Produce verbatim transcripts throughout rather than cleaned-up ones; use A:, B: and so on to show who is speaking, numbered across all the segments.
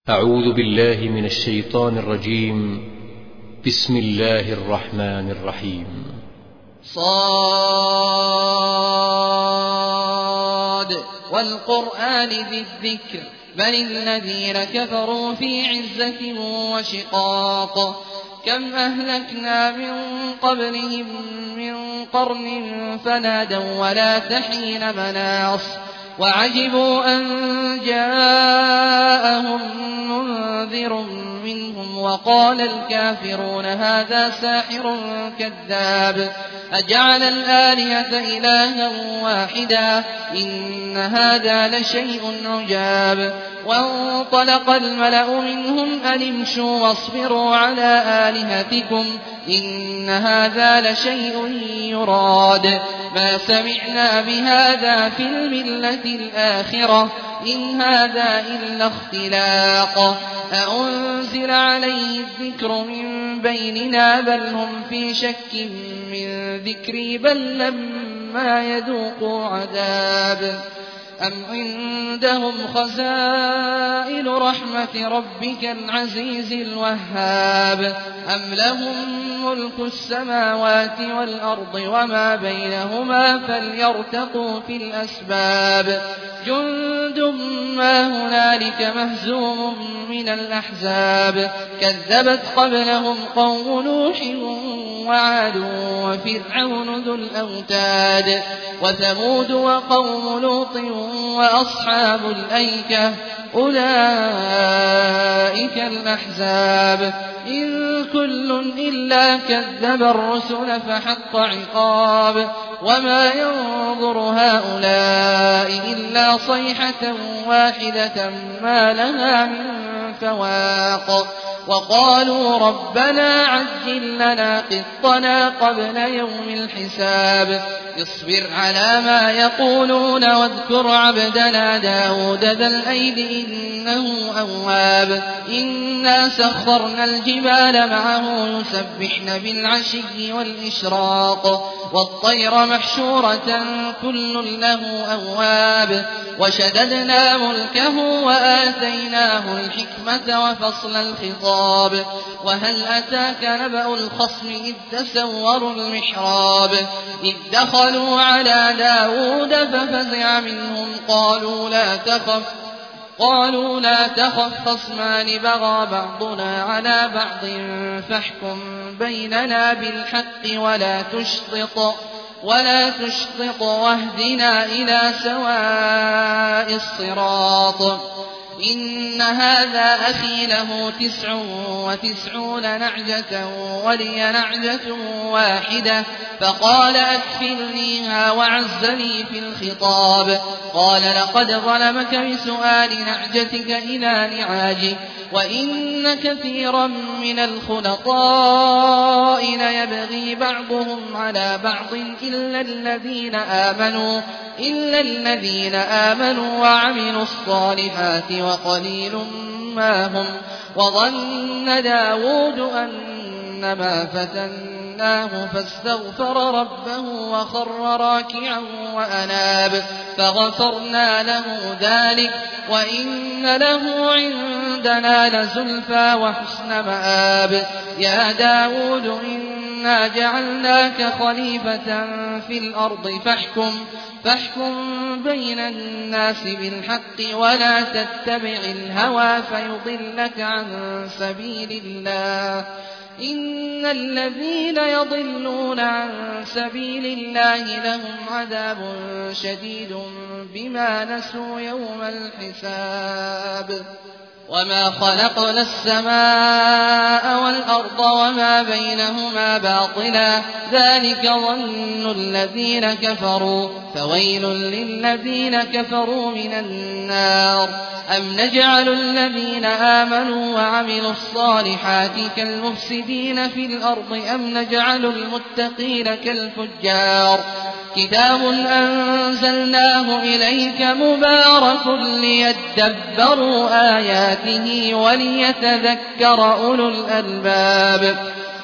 A: أعوذ بالله من الشيطان الرجيم. بسم الله الرحمن الرحيم.
B: صاد والقرآن ذي الذكر بل الذين كفروا في عزة وشقاق كم أهلكنا من قبلهم من قرن فنادوا ولا تحين مناص وعجبوا أن جاءهم منذر منهم وقال الكافرون هذا ساحر كذاب أجعل الآلهة إلها واحدا إن هذا لشيء عجاب وانطلق الملأ منهم أن امشوا واصبروا على آلهتكم إن هذا لشيء يراد ما سمعنا بهذا في الملة الآخرة إن هذا إلا اختلاق أأنزل عليه الذكر من بيننا بل هم في شك من ذكري بل لما يذوقوا عذاب أم عندهم خزائن رحمة ربك العزيز الوهاب أم لهم ملك السماوات والأرض وما بينهما فليرتقوا في الأسباب جند ما هنالك مهزوم من الأحزاب كذبت قبلهم قوم نوح وعاد وفرعون ذو الأوتاد وثمود وقوم لوط وأصحاب الأيكة أولئك الأحزاب إن كل إلا كذب الرسل فحق عقاب وما ينظر هؤلاء إلا صيحة واحدة ما لها من فواق وقالوا ربنا عجل لنا قطنا قبل يوم الحساب اصبر على ما يقولون واذكر عبدنا داود ذا الأيد إنه أواب إنا سخرنا الجبال معه يسبحن بالعشي والإشراق والطير محشورة كل له أواب وشددنا ملكه وآتيناه الحكمة وفصل الخطاب وهل أتاك نبأ الخصم إذ تسوروا المحراب إذ دخلوا على داود ففزع منهم قالوا لا تخف قالوا لا تخف خصمان بغى بعضنا على بعض فاحكم بيننا بالحق ولا تشطط ولا تشطط واهدنا إلى سواء الصراط إن هذا أخي له تسع وتسعون نعجة ولي نعجة واحدة فقال أكفلنيها وعزني في الخطاب قال لقد ظلمك بسؤال نعجتك إلى نعاجه وإن كثيرا من الخلطاء ليبغي بعضهم على بعض إلا الذين آمنوا إلا الذين آمنوا وعملوا الصالحات وقليل ما هم وظن داود أنما فتناه فاستغفر ربه وخر راكعا وأناب فغفرنا له ذلك وإن له عندنا لزلفى وحسن مآب يا داود إنا جعلناك خليفة في الأرض فاحكم فاحكم بين الناس بالحق ولا تتبع الهوى فيضلك عن سبيل الله إن الذين يضلون عن سبيل الله لهم عذاب شديد بما نسوا يوم الحساب وما خلقنا السماء والأرض وما بينهما باطلا ذلك ظن الذين كفروا فويل للذين كفروا من النار أم نجعل الذين آمنوا وعملوا الصالحات كالمفسدين في الأرض أم نجعل المتقين كالفجار كتاب أنزلناه إليك مبارك ليدبروا آياته وليتذكر أولو الألباب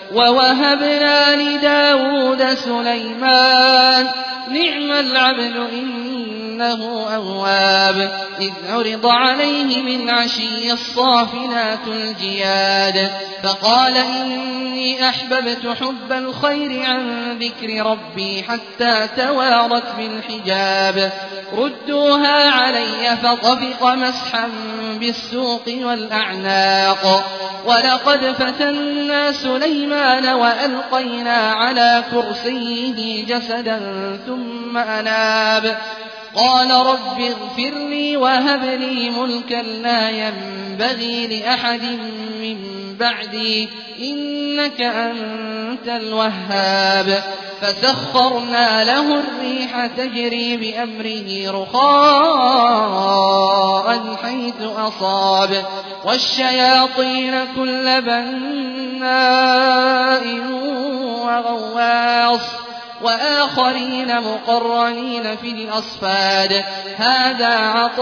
B: ووهبنا لداود سليمان نعم العبد إنه إنه أواب إذ عرض عليه من عشي الصافنات الجياد فقال إني أحببت حب الخير عن ذكر ربي حتى توارت بالحجاب ردوها علي فطفق مسحا بالسوق والأعناق ولقد فتنا سليمان وألقينا على كرسيه جسدا ثم أناب قال رب اغفر لي وهب لي ملكا لا ينبغي لأحد من بعدي إنك أنت الوهاب فسخرنا له الريح تجري بأمره رخاء حيث أصاب والشياطين كل بناء وغواص وآخرين مقرنين في الأصفاد هذا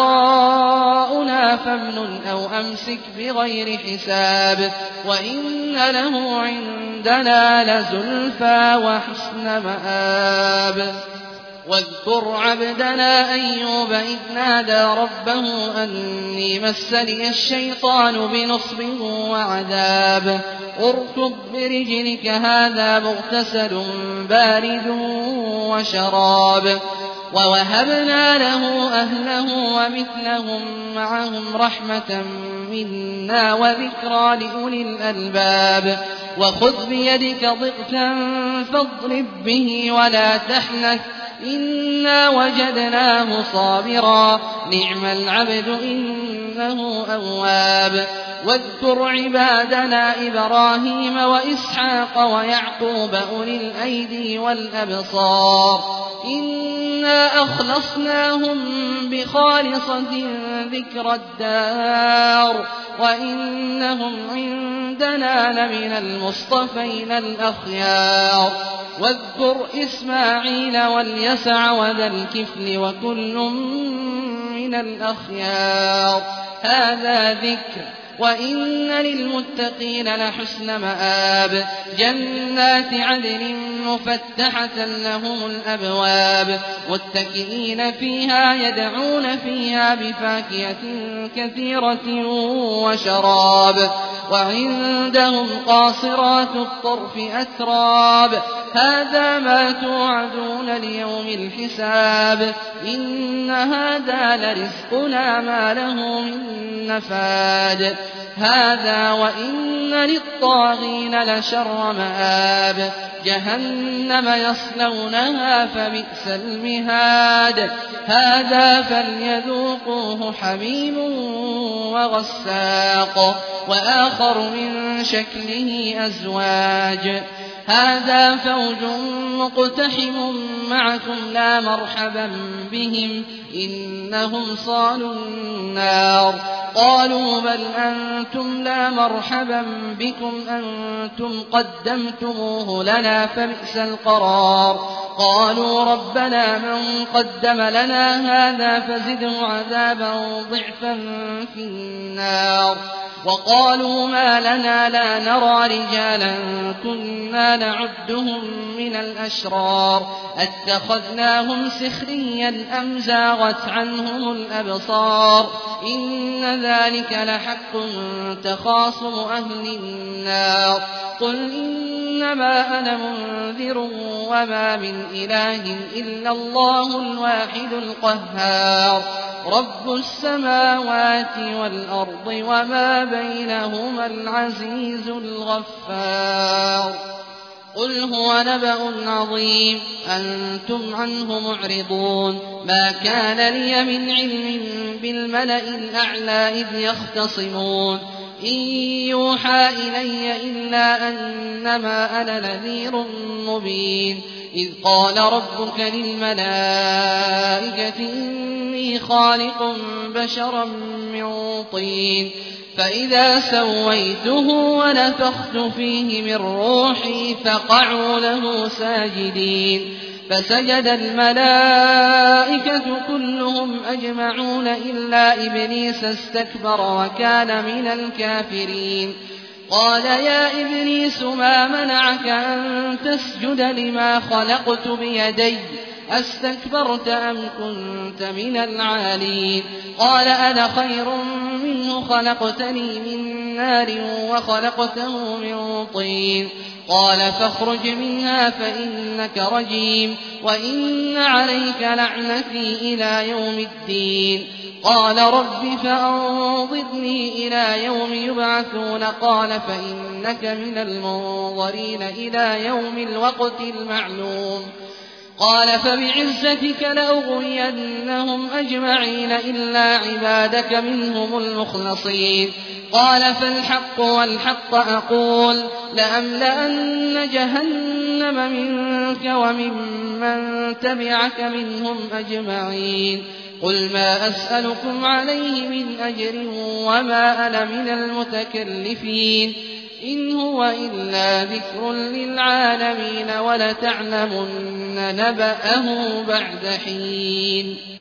B: عطاؤنا فامنن أو أمسك بغير حساب وإن له عندنا لزلفى وحسن مآب واذكر عبدنا أيوب إذ نادى ربه أني مسني الشيطان بنصب وعذاب اركض برجلك هذا مغتسل بارد وشراب ووهبنا له أهله ومثلهم معهم رحمة منا وذكرى لأولي الألباب وخذ بيدك ضغثا فاضرب به ولا تحنث إنا وجدناه صابرا نعم العبد إنه أواب واذكر عبادنا إبراهيم وإسحاق ويعقوب أولي الأيدي والأبصار إنا أخلصناهم بخالصة ذكر الدار وإنهم عندنا لمن المصطفين الأخيار واذكر إسماعيل واليسع وذا الكفل وكل من الأخيار هذا ذكر وإن للمتقين لحسن مآب جنات عدن مفتحة لهم الأبواب متكئين فيها يدعون فيها بفاكهة كثيرة وشراب وعندهم قاصرات الطرف أتراب هذا ما توعدون ليوم الحساب إن هذا لرزقنا ما له من نفاد هذا وإن للطاغين لشر مآب جهنم يصلونها فبئس المهاد هذا فليذوقوه حميم وغساق وآخر من شكله أزواج هذا فوج مقتحم معكم لا مرحبا بهم إنهم صالوا النار قالوا بل أنتم لا مرحبا بكم أنتم قدمتموه لنا فبئس القرار قالوا ربنا من قدم لنا هذا فزده عذابا ضعفا في النار وقالوا ما لنا لا نرى رجالا كنا نعدهم من الأشرار أتخذناهم سخريا أم زاغت عنهم الأبصار إن ذلك لحق تخاصم أهل النار قل إنما أنا منذر وما من إله إلا الله الواحد القهار رب السماوات والأرض وما بينهما العزيز الغفار قل هو نبأ عظيم أنتم عنه معرضون ما كان لي من علم بالملأ الأعلى إذ يختصمون إن يوحى إلي إلا أنما أنا نذير مبين إذ قال ربك للملائكة إني خالق بشرا من طين فإذا سويته ونفخت فيه من روحي فقعوا له ساجدين فسجد الملائكة كلهم أجمعون إلا إبليس استكبر وكان من الكافرين قال يا إبليس ما منعك أن تسجد لما خلقت بيدي أستكبرت أم كنت من العالين قال أنا خير منه خلقتني من نار وخلقته من طين قال فاخرج منها فإنك رجيم وإن عليك لعنتي إلى يوم الدين قال رب فأنظرني إلى يوم يبعثون قال فإنك من المنظرين إلى يوم الوقت المعلوم قال فبعزتك لأغوينهم أجمعين إلا عبادك منهم المخلصين قال فالحق والحق أقول لأملأن جهنم منك وممن تبعك منهم أجمعين قل ما أسألكم عليه من أجر وما أنا من المتكلفين إن هو إلا ذكر للعالمين ولتعلمن نبأه بعد حين.